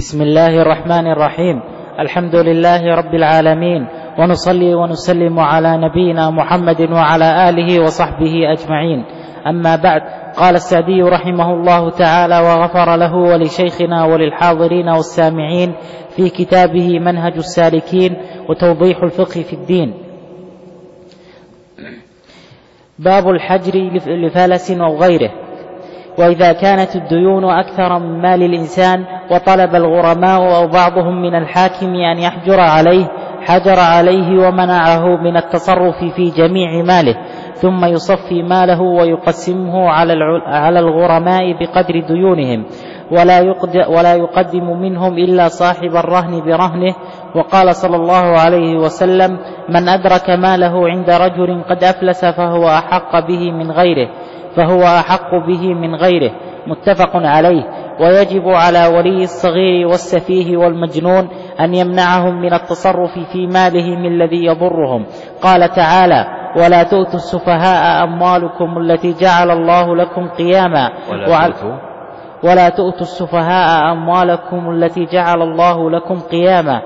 بسم الله الرحمن الرحيم. الحمد لله رب العالمين، ونصلي ونسلم على نبينا محمد وعلى آله وصحبه أجمعين. أما بعد، قال السعدي رحمه الله تعالى وغفر له ولشيخنا وللحاضرين والسامعين في كتابه منهج السالكين وتوضيح الفقه في الدين: باب الحجر لفلس أو غيره. وإذا كانت الديون أكثر من مال الإنسان وطلب الغرماء أو بعضهم من الحاكم أن يحجر عليه، حجر عليه ومنعه من التصرف في جميع ماله، ثم يصفي ماله ويقسمه على الغرماء بقدر ديونهم، ولا يقدم منهم إلا صاحب الرهن برهنه. وقال صلى الله عليه وسلم: من أدرك ماله عند رجل قد أفلس فهو أحق به من غيره. متفق عليه. ويجب على ولي الصغير والسفيه والمجنون أن يمنعهم من التصرف في مالهم الذي يضرهم. قال تعالى: ولا تؤتوا السفهاء أموالكم التي جعل الله لكم قياما ولا تؤتوا السفهاء أموالكم التي جعل الله لكم قياما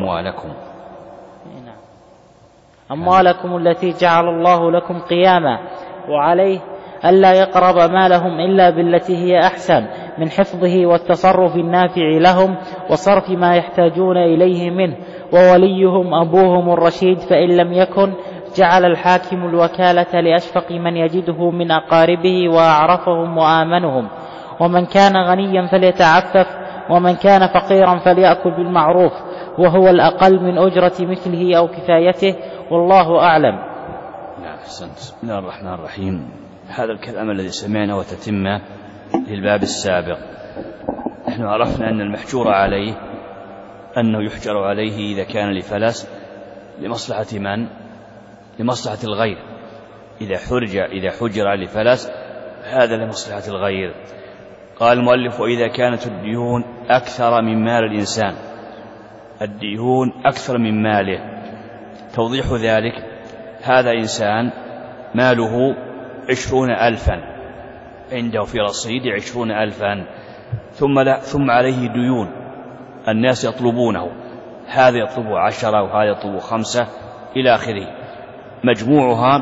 أموالكم التي جعل الله لكم قياما. وعليه ألا يقرب مالهم إلا بالتي هي أحسن، من حفظه والتصرف النافع لهم وصرف ما يحتاجون إليه منه. ووليهم أبوهم الرشيد، فإن لم يكن جعل الحاكم الوكالة لأشفق من يجده من أقاربه وأعرفهم وآمنهم. ومن كان غنيا فليتعفف، ومن كان فقيرا فليأكل بالمعروف، وهو الأقل من أجرة مثله أو كفايته، والله أعلم. بسم الله الرحمن الرحيم. هذا الكلام الذي سمعناه وتتمه للباب السابق. نحن عرفنا أن المحجور عليه أنه يحجر عليه إذا كان لفلس لمصلحة من؟ لمصلحة الغير. إذا حجر لفلس هذا لمصلحة الغير. قال المؤلف: وإذا كانت الديون أكثر من مال الإنسان. الديون أكثر من ماله. توضيح ذلك: هذا إنسان ماله 20,000 عنده في رصيد 20,000، ثم عليه ديون الناس يطلبونه، هذا يطلب 10 وهذا يطلب 5 إلى آخره، مجموعها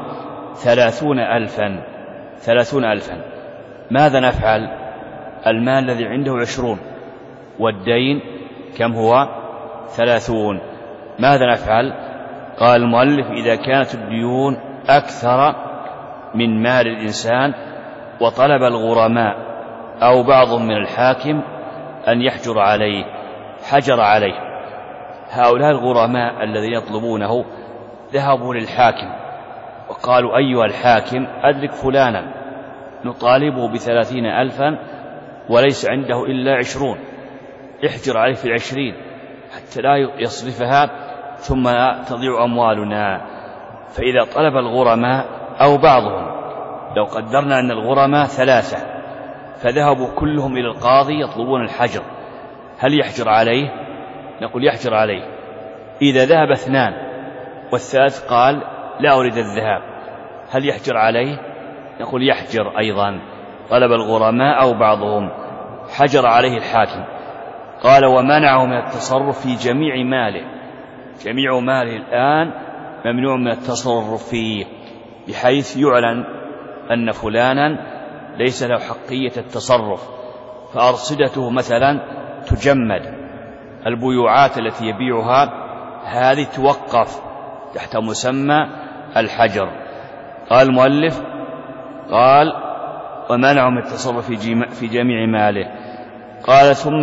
30,000. ماذا نفعل؟ المال الذي عنده 20 والدين كم هو؟ 30. ماذا نفعل؟ قال المؤلف: إذا كانت الديون أكثر من مال الإنسان وطلب الغرماء أو بعض من الحاكم أن يحجر عليه، حجر عليه. هؤلاء الغرماء الذين يطلبونه ذهبوا للحاكم وقالوا: أيها الحاكم، أدرك فلانا نطالبه ب30,000 وليس عنده إلا 20، احجر عليه في 20 حتى لا يصرفها ثم تضيع أموالنا. فإذا طلب الغرماء أو بعضهم، لو قدرنا أن الغرماء 3 فذهبوا كلهم إلى القاضي يطلبون الحجر، هل يحجر عليه؟ نقول يحجر عليه. إذا ذهب 2 والثالث قال: لا أريد الذهاب، هل يحجر عليه؟ نقول يحجر أيضا. طلب الغرماء أو بعضهم، حجر عليه الحاكم. قال: ومنعه من التصرف في جميع ماله. جميع ماله الآن ممنوع من التصرف فيه، بحيث يعلن أن فلانا ليس له حقية التصرف، فأرصدته مثلا تجمد، البيوعات التي يبيعها هذه توقف تحت مسمى الحجر. قال المؤلف: قال: ومنعه من التصرف في جميع ماله. قال: ثم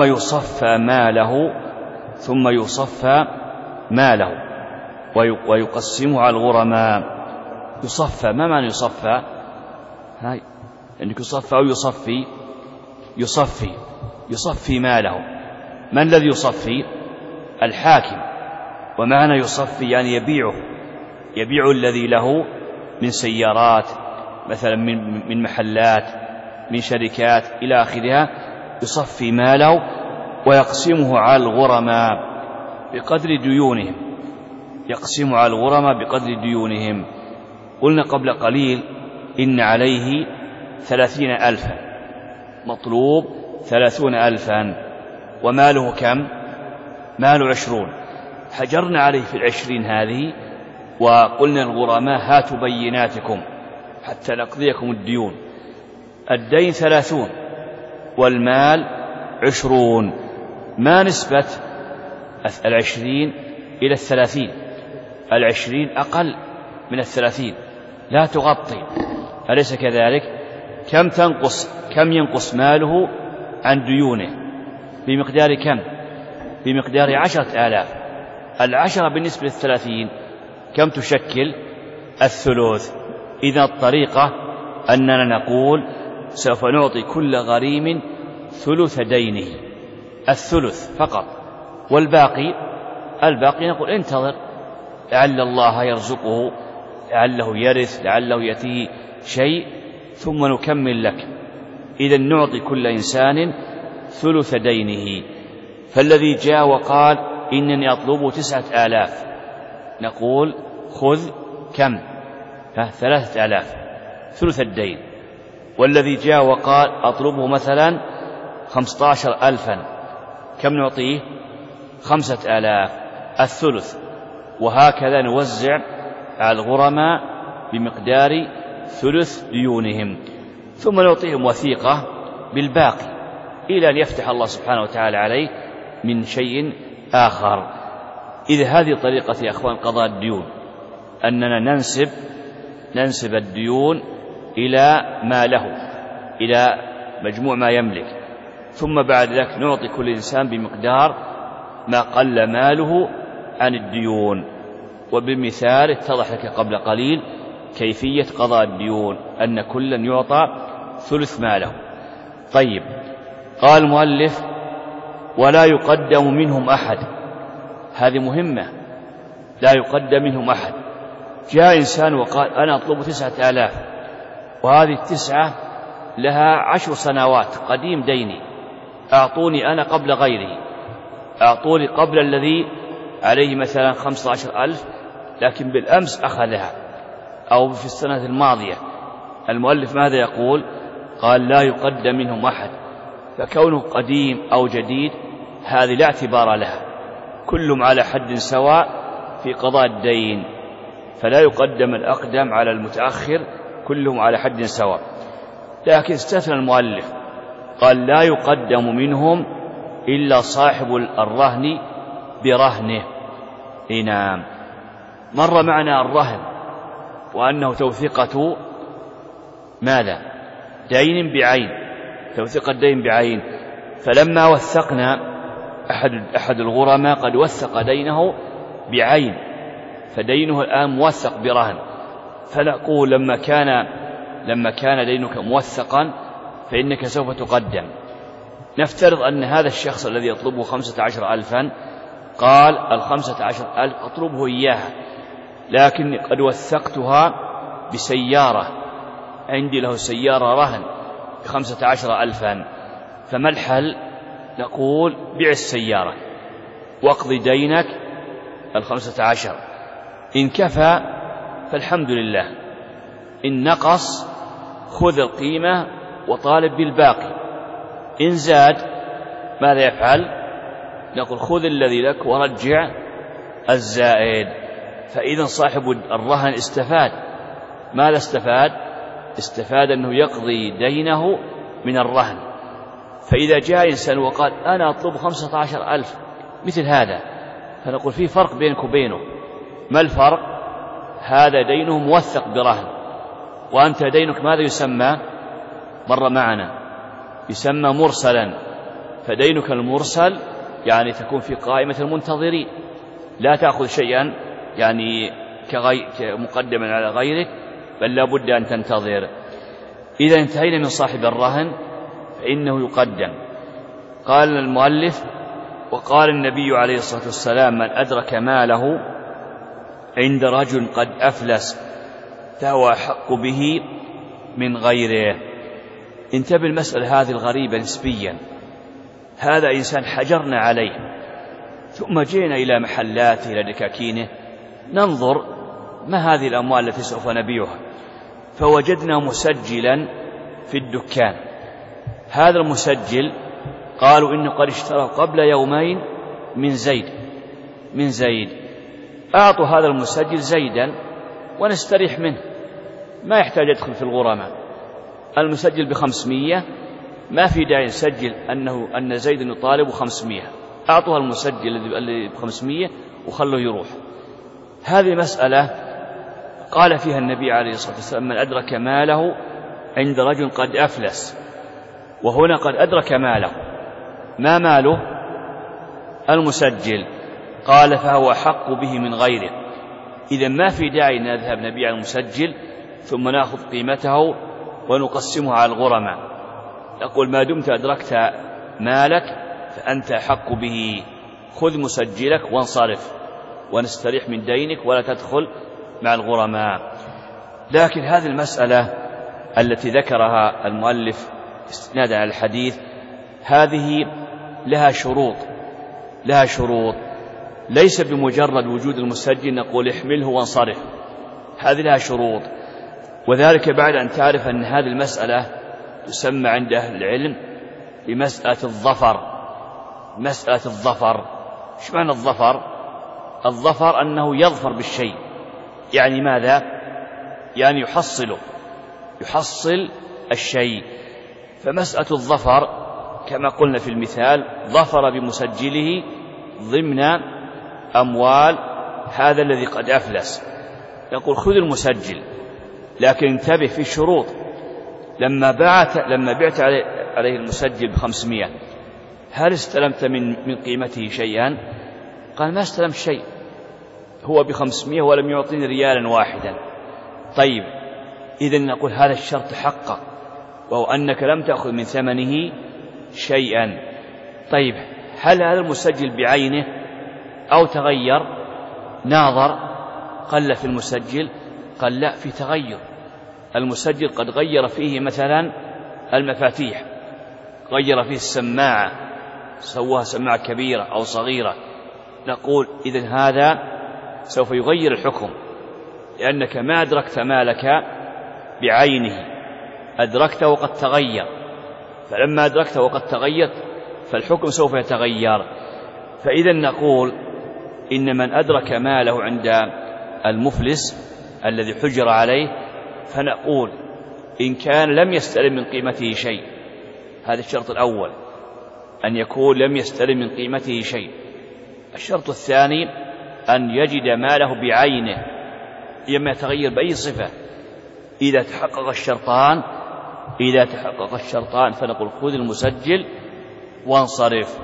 يصفى ماله ويقسمه على الغرماء. يصفى، ما معنى يصفى؟ يعني يصفى أو يصفي ماله. من الذي يصفي؟ الحاكم. ومعنى يصفي يعني يبيع الذي له من سيارات مثلا، من محلات، من شركات إلى آخرها، يصفي ماله ويقسمه على الغرماء بقدر ديونهم. يقسم على الغرماء بقدر ديونهم. قلنا قبل قليل إن عليه 30,000، مطلوب 30,000، وماله كم؟ ماله 20. حجرنا عليه في 20 هذه وقلنا الغرماء هاتوا بيناتكم حتى نقضيكم الديون. الدين 30 والمال 20. ما نسبة 20 إلى 30؟ 20 أقل من 30 لا تغطي، أليس كذلك؟ كم ينقص ماله عن ديونه؟ بمقدار كم؟ بمقدار 10,000. 10 بالنسبة ل30 كم تشكل؟ 1/3. إذا الطريقة أننا نقول سوف نعطي كل غريم ثلث دينه، 1/3 فقط، والباقي نقول انتظر لعل الله يرزقه، لعله يرث، لعله يأتيه شيء ثم نكمل لك. إذا نعطي كل إنسان ثلث دينه. فالذي جاء وقال إنني أطلب 9,000 نقول خذ كم؟ 3,000 ثلث الدين. والذي جاء وقال أطلبه مثلا 15,000 كم نعطيه؟ 5,000 الثلث. وهكذا نوزع على الغرماء بمقدار ثلث ديونهم، ثم نعطيهم وثيقة بالباقي إلى أن يفتح الله سبحانه وتعالى عليه من شيء آخر. إذا هذه طريقة يا أخوان قضاء الديون، أننا ننسب الديون إلى ما له، إلى مجموع ما يملك، ثم بعد ذلك نعطي كل إنسان بمقدار ما قل ماله عن الديون. وبالمثال اتضح لك قبل قليل كيفية قضاء الديون، أن كلا يعطى ثلث ماله. طيب، قال المؤلف ولا يقدم منهم أحد. هذه مهمة، لا يقدم منهم أحد. جاء إنسان وقال أنا أطلب 9,000 وهذه 9 لها 10 سنوات قديم ديني، أعطوني أنا قبل غيري، أعطوني قبل الذي عليه مثلا 15,000 لكن بالأمس أخذها أو في السنة الماضية. المؤلف ماذا يقول؟ قال لا يقدم منهم أحد. فكونه قديم أو جديد هذه لا اعتبار لها، كلهم على حد سواء في قضاء الدين، فلا يقدم الأقدم على المتأخر، كلهم على حد سواء. لكن استثنى المؤلف قال لا يقدم منهم إلا صاحب الرهن برهنه. نعم، مر معنا الرهن وأنه توثيقة ماذا؟ دين بعين، توثيق الدين بعين. فلما وثقنا أحد الغرماء قد وثق دينه بعين، فدينه الآن موثق برهن، فنقول لما كان دينك موثقا فإنك سوف تقدم. نفترض أن هذا الشخص الذي يطلبه 15,000 قال 15,000 أطلبه إياها، لكن قد وثقتها بسيارة، عندي له سيارة رهن ب15,000، فما الحل؟ نقول بيع السيارة واقضي دينك 15. إن كفى فالحمد لله، إن نقص خذ القيمة وطالب بالباقي، إن زاد ماذا يفعل؟ نقول خذ الذي لك ورجع الزائد. فإذا صاحب الرهن استفاد. ماذا استفاد؟ استفاد أنه يقضي دينه من الرهن. فإذا جاء إنسان وقال أنا أطلب 15,000 مثل هذا، فنقول في فرق بينك وبينه. ما الفرق؟ هذا دينه موثق برهن، وأنت دينك ماذا يسمى؟ مر معنا يسمى مرسلا. فدينك المرسل يعني تكون في قائمة المنتظرين، لا تأخذ شيئا يعني مقدما على غيرك، بل لا بد أن تنتظر. إذا انتهينا من صاحب الرهن فإنه يقدم. قال المؤلف وقال النبي عليه الصلاة والسلام من أدرك ماله عند رجل قد أفلس فهو أحق به من غيره. انتبه المسألة هذه الغريبة نسبيا. هذا إنسان حجرنا عليه ثم جئنا إلى محلاته إلى دكاكينه ننظر ما هذه الأموال التي سوف نبيعها، فوجدنا مسجلا في الدكان. هذا المسجل قالوا إنه قد اشترى قبل يومين من زيد أعطوا هذا المسجل زيدا ونستريح منه، ما يحتاج يدخل في الغرماء. المسجل ب500 ما في داعي نسجل أن زيد يطالب 500، أعطوها المسجل الذي ب500 وخلوه يروح. هذه مسألة قال فيها النبي عليه الصلاة والسلام: من أدرك ماله عند رجل قد أفلس. وهنا قد أدرك ماله، ما ماله؟ المسجل. قال: فهو أحق به من غيره. إذا ما في داعي نذهب نبيع المسجل ثم نأخذ قيمته ونقسمها على الغرماء. نقول: ما دمت أدركت مالك فأنت أحق به، خذ مسجلك وانصرف ونستريح من دينك ولا تدخل مع الغرماء. لكن هذه المسألة التي ذكرها المؤلف استنادا على الحديث هذه لها شروط، ليس بمجرد وجود المسجل نقول احمله وانصرف، هذه لها شروط. وذلك بعد أن تعرف أن هذه المسألة تسمى عند أهل العلم بمسألة الظفر. ايش معنى الظفر؟ الظفر أنه يظفر بالشيء، يعني ماذا؟ يعني يحصل الشيء. فمسألة الظفر كما قلنا في المثال: ظفر بمسجله ضمن أموال هذا الذي قد أفلس. يقول: خذ المسجل، لكن انتبه في شروط. لما بعت عليه المسجل ب500 هل استلمت من قيمته شيئا؟ قال: ما استلمت شيء، هو ب500 ولم يعطيني ريالا واحدا. طيب، إذن نقول هذا الشرط تحقق، وهو أنك لم تأخذ من ثمنه شيئا. طيب، هل هذا المسجل بعينه أو تغير؟ ناظر قل في المسجل، قال: لا، في تغير. المسجل قد غير فيه مثلا المفاتيح، غير فيه السماعة، سواها سماعة كبيرة أو صغيرة. نقول: إذن هذا سوف يغير الحكم، لأنك ما أدركت مالك بعينه، أدركت وقد تغير. فلما أدركت وقد تغير فالحكم سوف يتغير. فإذا نقول: إن من أدرك ماله عند المفلس الذي حجر عليه، فنقول: إن كان لم يستلم من قيمته شيء، هذا الشرط الأول، أن يكون لم يستلم من قيمته شيء. الشرط الثاني أن يجد ماله بعينه، لما يتغير بأي صفة. إذا تحقق الشرطان فنقول: خذ المسجل وانصرف.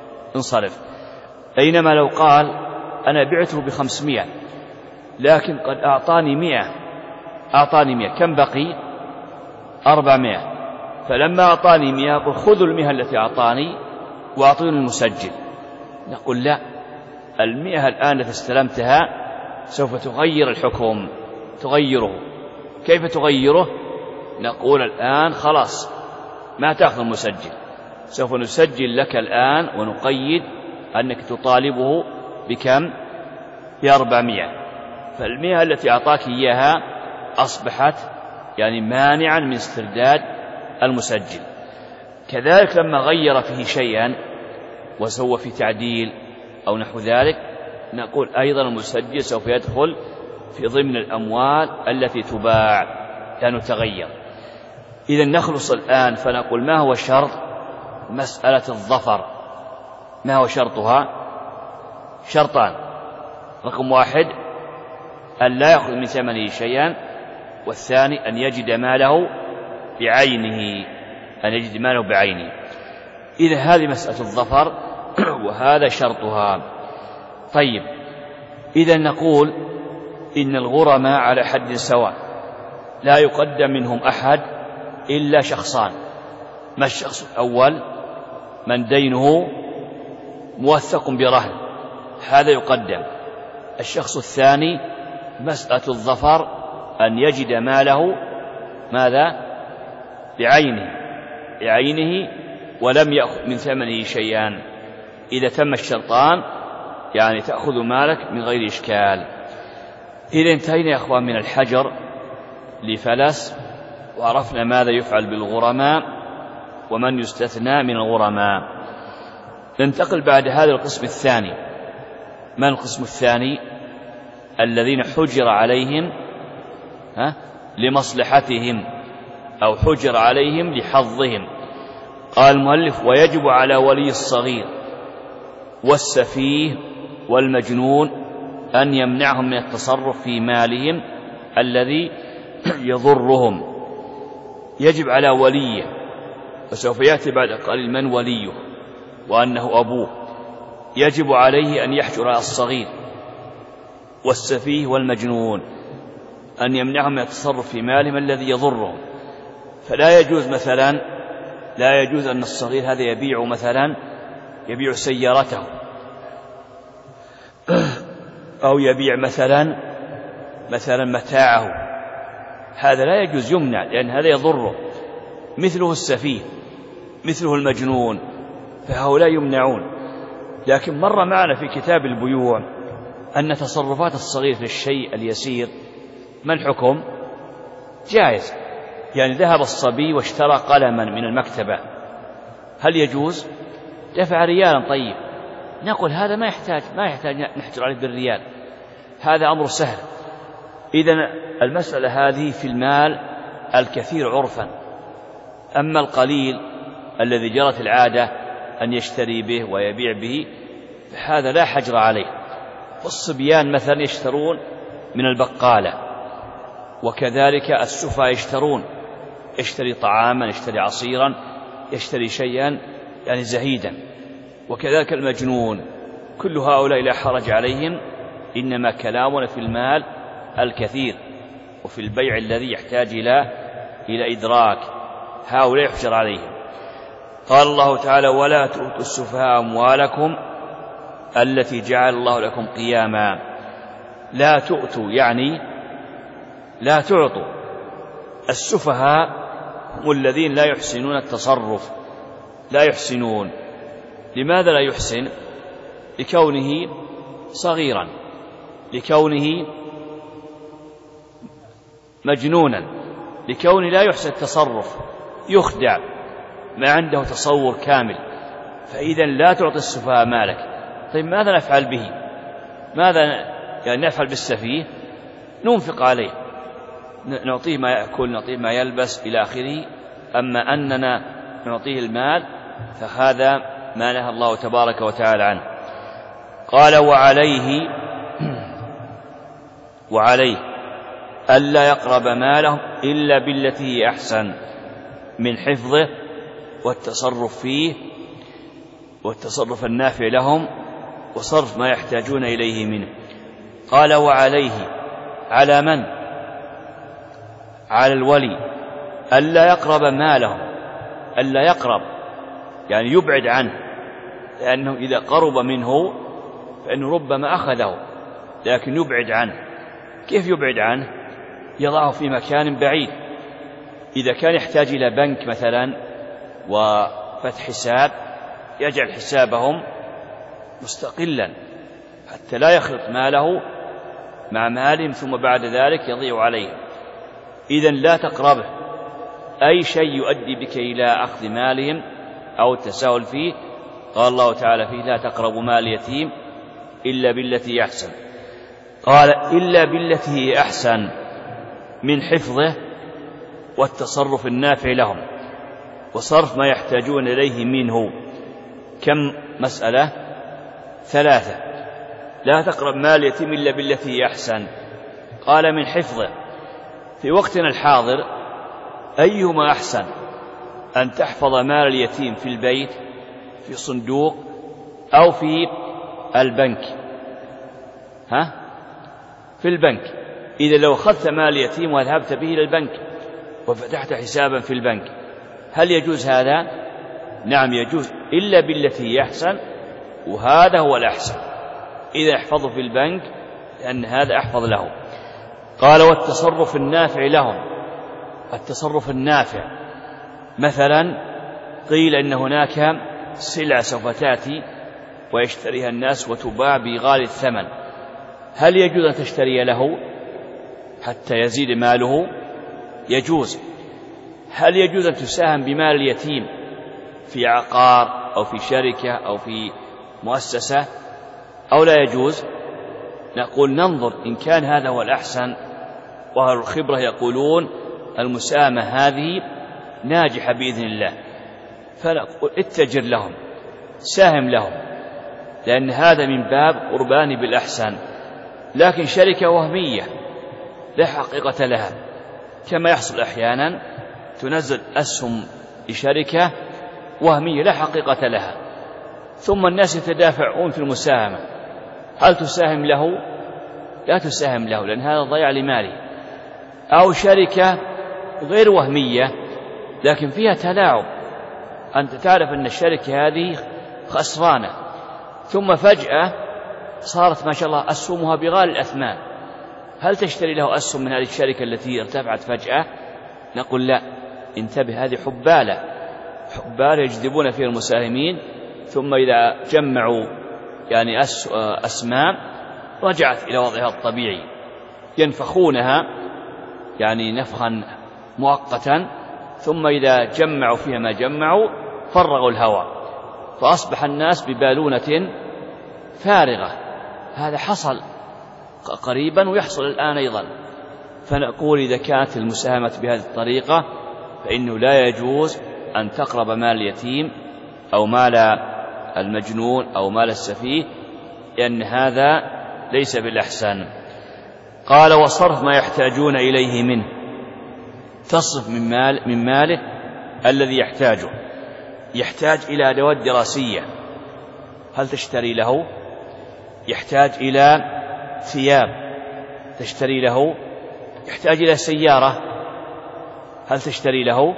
بينما لو قال: أنا بعته ب500 لكن قد أعطاني 100، كم بقي؟ 400. فلما أعطاني 100 يقول: خذوا 100 التي أعطاني وأعطوني المسجل. نقول: لا، 100 الآن التي استلمتها سوف تغير الحكم، تغيره. كيف تغيره؟ نقول: الآن خلاص ما تأخذ المسجل، سوف نسجل لك الآن ونقيد أنك تطالبه بكم؟ ب400. فال100 التي أعطاك إياها أصبحت يعني مانعا من استرداد المسجل. كذلك لما غير فيه شيئا وسوى في تعديل أو نحو ذلك، نقول أيضا المسجل سوف يدخل في ضمن الأموال التي تباع لأنه تغير. إذا نخلص الآن فنقول: ما هو شرط مسألة الظفر؟ ما هو شرطها؟ شرطان: رقم 1 أن لا يأخذ من ثمنه شيئا، والثاني أن يجد ماله بعينه. إذا هذه مسألة الظفر وهذا شرطها. طيب، إذا نقول إن الغرماء على حد سواء، لا يقدم منهم أحد إلا شخصان. ما الشخص الأول؟ من دينه موثق برهن، هذا يقدم. الشخص الثاني مسألة الظفر، أن يجد ماله بعينه ولم يأخذ من ثمنه شيئا. إذا تم الشرطان يعني تأخذ مالك من غير إشكال. إذا انتهينا يا أخوان من الحجر لفلس، وعرفنا ماذا يفعل بالغرماء ومن يستثنى من الغرماء. ننتقل بعد هذا القسم الثاني. ما القسم الثاني؟ الذين حجر عليهم لمصلحتهم أو حجر عليهم لحظهم. قال المؤلف: ويجب على ولي الصغير والسفيه والمجنون أن يمنعهم من التصرف في مالهم الذي يضرهم. يجب على وليه، وسوف يأتي بعد قليل من وليه وأنه أبوه. يجب عليه أن يحجر على الصغير والسفيه والمجنون أن يمنعهم من التصرف في مالهم الذي يضرهم. فلا يجوز مثلا، لا يجوز أن الصغير هذا يبيع مثلا يبيع سيارته أو يبيع مثلا متاعه، هذا لا يجوز، يمنع، لأن هذا يضره. مثله السفيه، مثله المجنون، فهؤلاء يمنعون. لكن مر معنا في كتاب البيوع أن تصرفات الصغير في الشيء اليسير ما الحكم؟ جائز. يعني ذهب الصبي واشترى قلما من المكتبة، هل يجوز؟ دفع ريالا، طيب، نقول هذا ما يحتاج نحجر عليه بالريال، هذا أمر سهل. إذن المسألة هذه في المال الكثير عرفا. أما القليل الذي جرت العادة أن يشتري به ويبيع به فهذا لا حجر عليه. والصبيان مثلا يشترون من البقالة، وكذلك السفا يشترون، يشتري طعاما، يشتري عصيرا، يشتري شيئا يعني زهيدا. وكذلك المجنون. كل هؤلاء لا حرج عليهم، إنما كلامنا في المال الكثير وفي البيع الذي يحتاج إلى إدراك، هؤلاء يحجر عليهم. قال الله تعالى: ولا تؤتوا السفهاء أموالكم التي جعل الله لكم قياما. لا تؤتوا يعني لا تعطوا. السفهاء هم الذين لا يحسنون التصرف، لا يحسنون. لماذا لا يحسن؟ لكونه صغيرا، لكونه مجنونا، لكونه لا يحسن التصرف، يخدع، ما عنده تصور كامل. فإذا لا تعطي السفهاء مالك. طيب ماذا نفعل به؟ ماذا يعني نفعل بالسفيه؟ ننفق عليه، نعطيه ما يأكل، نعطيه ما يلبس إلى آخره. أما أننا نعطيه المال فهذا ما نهى الله تبارك وتعالى عنه. قال: وعليه ألا يقرب ماله إلا بالتي هي أحسن من حفظه والتصرف فيه والتصرف النافع لهم وصرف ما يحتاجون إليه منه. قال: وعليه، على من؟ على الولي ألا يقرب ماله، ألا يقرب يعني يبعد عنه، لأنه إذا قرب منه فإنه ربما أخذه، لكن يبعد عنه. كيف يبعد عنه؟ يضعه في مكان بعيد. إذا كان يحتاج إلى بنك مثلا وفتح حساب، يجعل حسابهم مستقلا حتى لا يخلط ماله مع مالهم ثم بعد ذلك يضيع عليه. إذن لا تقربه، أي شيء يؤدي بك إلى أخذ مالهم أو التساهل فيه. قال الله تعالى فيه: لا تقربوا مال اليتيم إلا بالتي أحسن. قال: إلا بالتي هي أحسن من حفظه والتصرف النافع لهم وصرف ما يحتاجون إليه منه. كم مسألة؟ 3. لا تقرب مال اليتيم إلا بالتي هي أحسن. قال: من حفظه. في وقتنا الحاضر أيهما أحسن؟ أن تحفظ مال اليتيم في البيت في صندوق أو في البنك؟ في البنك. إذا لو أخذت مال اليتيم وذهبت به إلى البنك وفتحت حسابا في البنك، هل يجوز هذا؟ نعم يجوز، إلا بالتي هي أحسن، وهذا هو الأحسن. إذا احفظه في البنك لأن هذا أحفظ له. قال: والتصرف النافع لهم. التصرف النافع مثلا قيل إن هناك سلعة سوف تأتي ويشتريها الناس وتباع بغالي الثمن، هل يجوز أن تشتري له حتى يزيد ماله؟ يجوز. هل يجوز أن تساهم بمال اليتيم في عقار أو في شركة أو في مؤسسة أو لا يجوز؟ نقول ننظر، إن كان هذا هو الأحسن وأهل الخبرة يقولون المساهمة هذه ناجحة بإذن الله، فنقول اتجر لهم، ساهم لهم، لأن هذا من باب قربان بالأحسن. لكن شركة وهمية لا حقيقة لها، كما يحصل أحيانا تنزل أسهم لشركة وهمية لا حقيقة لها، ثم الناس يتدافعون في المساهمة، هل تساهم له؟ لا تساهم له، لأن هذا ضياع لماله. أو شركة غير وهمية لكن فيها تلاعب، أنت تعرف أن الشركة هذه خسرانة، ثم فجأة صارت ما شاء الله أسهمها بغالي الأثمان، هل تشتري له أسهم من هذه الشركة التي ارتفعت فجأة؟ نقول لا، انتبه، هذه حبالة يجذبون فيها المساهمين، ثم إذا جمعوا يعني أسماء رجعت إلى وضعها الطبيعي، ينفخونها يعني نفخا مؤقتا، ثم إذا جمعوا فيها ما جمعوا فرغوا الهواء، فأصبح الناس ببالونة فارغة. هذا حصل قريبا ويحصل الآن أيضا. فنقول إذا كانت المساهمة بهذه الطريقة فإنه لا يجوز أن تقرب مال اليتيم أو مال المجنون أو مال السفيه، لأن هذا ليس بالأحسن. قال وصرف ما يحتاجون إليه منه، تصرف من ماله الذي يحتاجه، يحتاج إلى أدوات دراسية، هل تشتري له؟ يحتاج إلى ثياب تشتري له؟ يحتاج إلى سيارة، هل تشتري له؟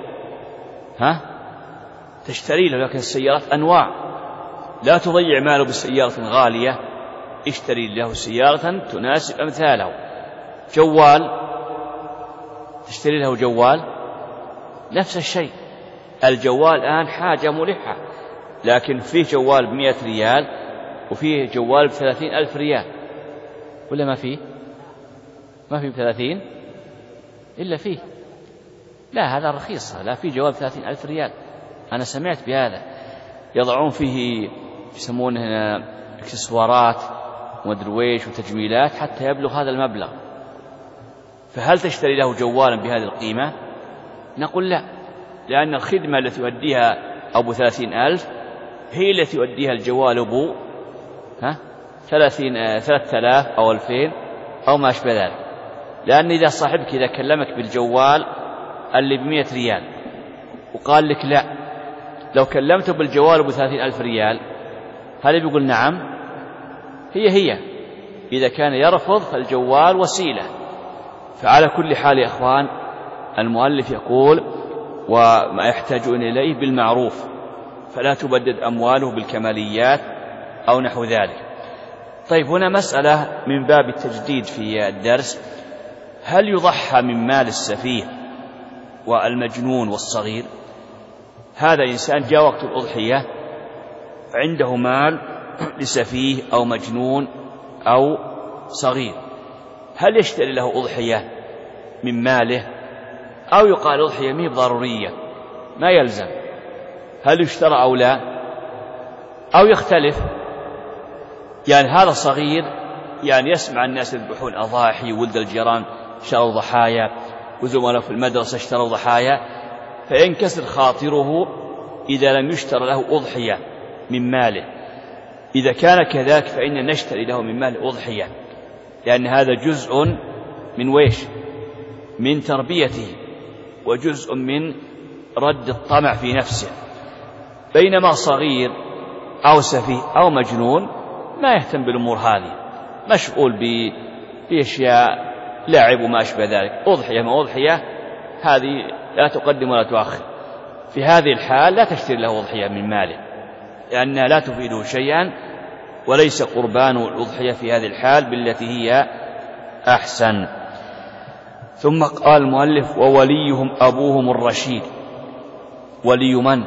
تشتري له، لكن السيارات أنواع، لا تضيع ماله بسيارة غالية، اشتري له سيارة تناسب أمثاله. جوال، تشتري له جوال، نفس الشيء، الجوال الآن حاجة ملحة، لكن فيه جوال ب100 ريال وفيه جوال ب30,000 ريال، ولا ما فيه؟ ما فيه ب30 إلا فيه، لا هذا رخيص، لا فيه جوال ب30,000 ريال، أنا سمعت بهذا، يضعون فيه يسمونه اكسسوارات ومدرويش وتجميلات حتى يبلغ هذا المبلغ. فهل تشتري له جوالا بهذه القيمة؟ نقول لا، لأن الخدمة التي يؤديها أبو 30,000 هي التي يؤديها الجوال أبو 3,000 أو 2,000 أو ما أشبه ذلك. لأن إذا صاحبك إذا كلمك بالجوال اللي ب100 ريال وقال لك لا، لو كلمته بالجوال أبو 30,000 ريال، هل بيقول نعم؟ هي إذا كان يرفض فالجوال وسيلة. فعلى كل حال يا إخوان، المؤلف يقول وما يحتاجون إليه بالمعروف، فلا تبدد أمواله بالكماليات أو نحو ذلك. طيب، هنا مسألة من باب التجديد في الدرس، هل يضحى من مال السفيه والمجنون والصغير؟ هذا إنسان جاء وقت الأضحية عنده مال لسفيه أو مجنون أو صغير، هل يشتري له أضحية من ماله؟ أو يقال أضحية مهي ضرورية ما يلزم، هل يشترى أو لا؟ أو يختلف، يعني هذا صغير يعني يسمع الناس يذبحون أضاحي، ولد الجيران اشتروا ضحايا، وزملاء في المدرسة اشتروا ضحايا، فينكسر خاطره إذا لم يشترى له أضحية من ماله. إذا كان كذلك فإن نشتري له من مال أضحية، لأن هذا جزء من ويش؟ من تربيته، وجزء من رد الطمع في نفسه. بينما صغير أو سفيه أو مجنون ما يهتم بالأمور هذه، مشغول بأشياء لعب وما أشبه ذلك. أضحية ما أضحية هذه لا تقدم ولا تؤخر، في هذه الحال لا تشتري له أضحية من ماله، لأنها لا تفيده شيئا، وليس قربان الأضحية في هذه الحال بالتي هي أحسن. ثم قال المؤلف ووليهم أبوهم الرشيد. ولي من؟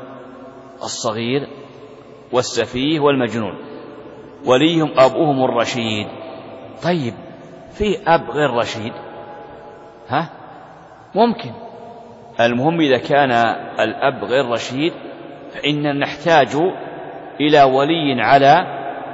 الصغير والسفيه والمجنون، وليهم أبوهم الرشيد. طيب، في أب غير رشيد؟ ممكن، المهم إذا كان الأب غير رشيد فإننا نحتاج إلى ولي على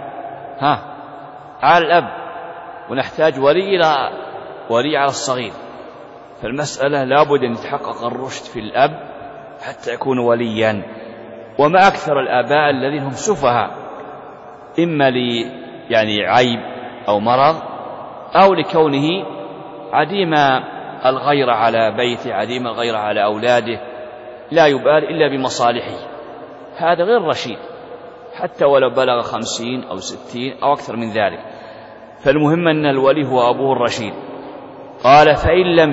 الأب، ونحتاج ولي على الصغير. فالمسألة لابد أن يتحقق الرشد في الأب حتى يكون وليا. وما أكثر الآباء الذين هم سفهاء، إما يعني عيب أو مرض، أو لكونه عديم الغيرة على بيته، عديم الغيرة على أولاده، لا يبالي إلا بمصالحه. هذا غير رشيد حتى ولو بلغ 50 أو 60 أو أكثر من ذلك. فالمهم أن الولي هو أبوه الرشيد. قال فإن لم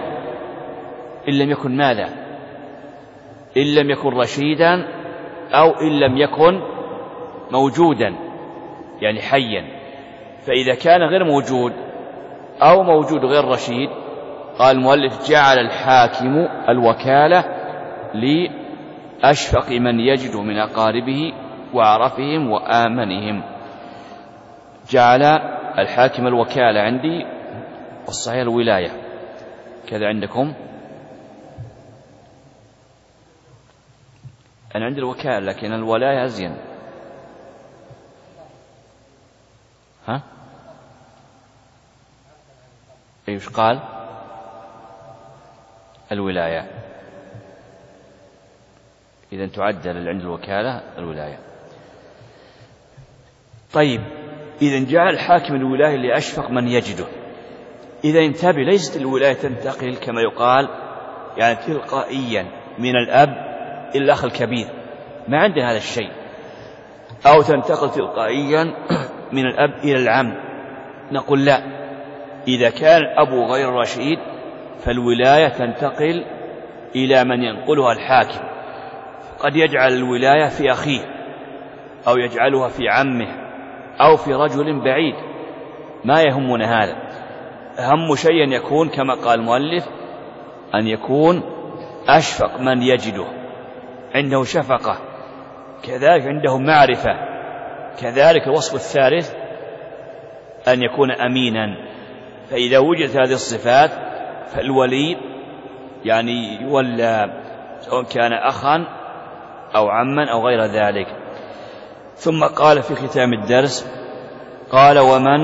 يكن ماذا؟ إن لم يكن رشيدا أو إن لم يكن موجودا، يعني حيا. فإذا كان غير موجود أو موجود غير رشيد، قال المؤلف جعل الحاكم الوكالة لأشفق من يجد من أقاربه وأعرفهم وآمنهم. جعل الحاكم الوكالة، عندي والصحيح الولاية كذا عندكم، أنا عندي الوكالة لكن الولاية أزين. إيش قال؟ الولاية. إذن تعدل عند الوكالة الولاية. طيب، إذن جعل الحاكم الولاية لأشفق من يجده. إذا انتبه، ليست الولاية تنتقل كما يقال يعني تلقائيا من الأب إلى الأخ الكبير، ما عندنا هذا الشيء، أو تنتقل تلقائيا من الأب إلى العم. نقول لا، إذا كان الأب غير رشيد فالولاية تنتقل إلى من ينقلها الحاكم. قد يجعل الولاية في أخيه، أو يجعلها في عمه، أو في رجل بعيد، ما يهمنا هذا. أهم شيء أن يكون كما قال المؤلف، أن يكون أشفق من يجده، عنده شفقة، كذلك عنده معرفة. كذلك الوصف الثالث أن يكون أمينا. فإذا وجدت هذه الصفات فالولي يعني يولى، سواء كان أخا أو عما أو غير ذلك. ثم قال في ختام الدرس، قال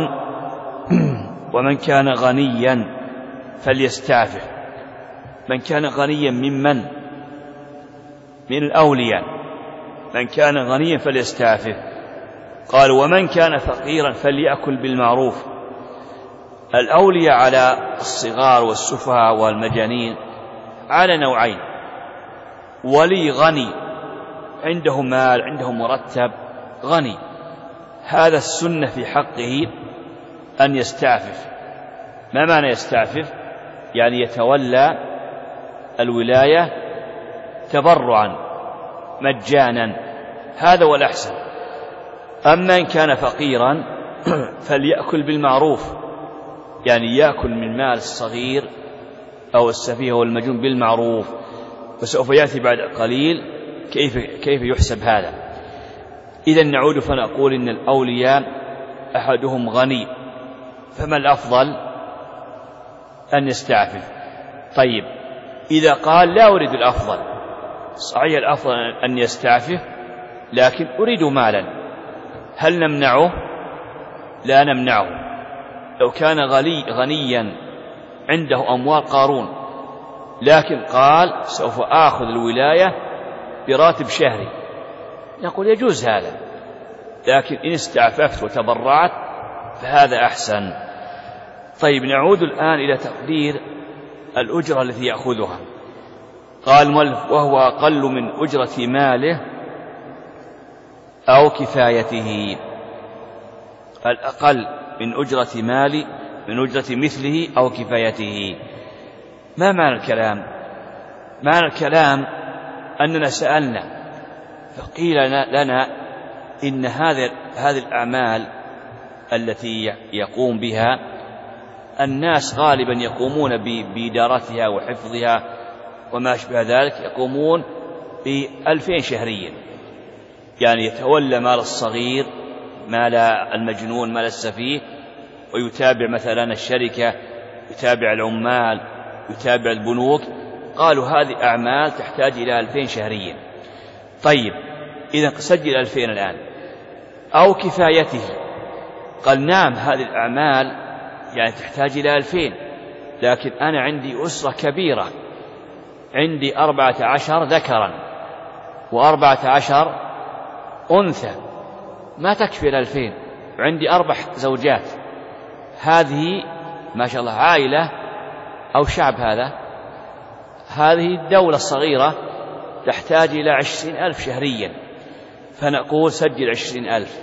ومن كان غنيا فليستعفف. من كان غنيا من الأولياء، من كان غنيا فليستعفف. قال ومن كان فقيرا فليأكل بالمعروف. الأولياء على الصغار والسفهاء والمجانين على نوعين: ولي غني عنده مال، عنده مرتب، غني، هذا السنة في حقه أن يستعفف. ما معنى يستعفف؟ يعني يتولى الولاية تبرعا مجانا، هذا هو الأحسن. أما إن كان فقيرا فليأكل بالمعروف، يعني يأكل من مال الصغير أو السفيه والمجنون بالمعروف. وسوف يأتي بعد قليل كيف يحسب هذا. إذن نعود فنقول إن الأولياء أحدهم غني، فما الأفضل؟ أن يستعفف. طيب، إذا قال لا أريد الأفضل، صحيح الأفضل أن يستعفف، لكن أريد مالا، هل نمنعه؟ لا نمنعه. لو كان غنيا عنده أموال قارون، لكن قال سوف آخذ الولاية براتب شهري، نقول يجوز هذا، لكن إن استعففت وتبرعت فهذا أحسن. طيب، نعود الآن إلى تقدير الأجرة التي يأخذها. قال المؤلف وهو أقل من أجرة ماله أو كفايته. الأقل من أجرة مالي، من أجرة مثله أو كفايته. ما معنى الكلام؟ معنى الكلام أننا سألنا فقيل لنا إن هذه الأعمال التي يقوم بها الناس غالبا يقومون بإدارتها وحفظها وما أشبه ذلك، يقومون ب2000 شهريا، يعني يتولى مال الصغير، مال المجنون، مال السفيه، ويتابع مثلا الشركة، يتابع العمال، يتابع البنوك. قالوا هذه أعمال تحتاج إلى 2000 شهريا. طيب إذا سجل 2000 الآن أو كفايته. قال نعم هذه الأعمال يعني تحتاج إلى 2000، لكن أنا عندي أسرة كبيرة، عندي 14 ذكرا و14 أنثى، ما تكفي 2000، عندي 4 زوجات، هذه ما شاء الله عائلة أو شعب، هذه الدولة الصغيرة تحتاج إلى 20,000 شهريا، فنقول سجل 20,000.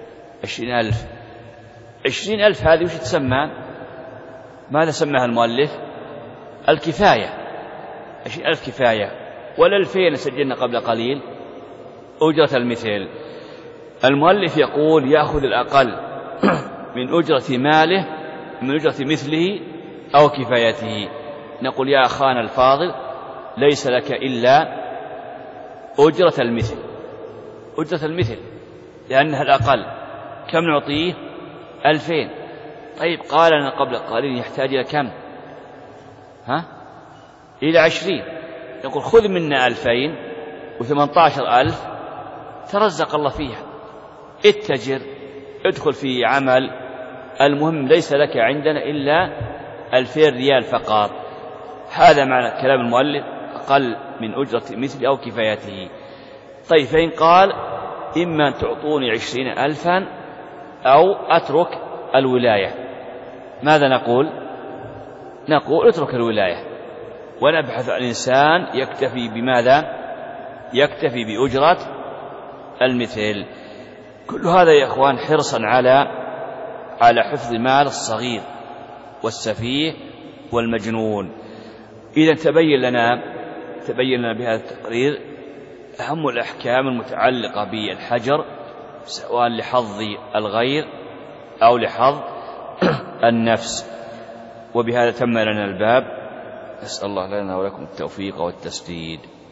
20,000 هذه وش تسمى؟ ماذا سماها المؤلف؟ الكفاية. 20,000 كفاية، وال2000 سجلنا قبل قليل أجرة المثل. المؤلف يقول يأخذ الأقل من أجرة ماله، من أجرة مثله أو كفايته. نقول يا أخانا الفاضل ليس لك إلا أجرة المثل، أجرة المثل لأنها الأقل. كم نعطيه؟ 2000. طيب قال لنا قبل قليل يحتاج إلى كم؟ إلى 20. نقول خذ منا 2018,000 ترزق الله فيها، اتجر، ادخل في عمل، المهم ليس لك عندنا إلا 2000 ريال فقط. هذا معنى كلام المؤلف أقل من أجرة مثل أو كفايته. طيب فإن قال إما أن تعطوني 20,000 أو أترك الولاية، ماذا نقول؟ نقول اترك الولاية ونبحث عن إنسان يكتفي بماذا؟ يكتفي بأجرة المثل. كل هذا يا إخوان حرصا على حفظ مال الصغير والسفيه والمجنون. إذا تبين لنا بهذا التقرير أهم الأحكام المتعلقة بالحجر، سواء لحظ الغير أو لحظ النفس. وبهذا تم لنا الباب. نسأل الله لنا ولكم التوفيق والتسديد.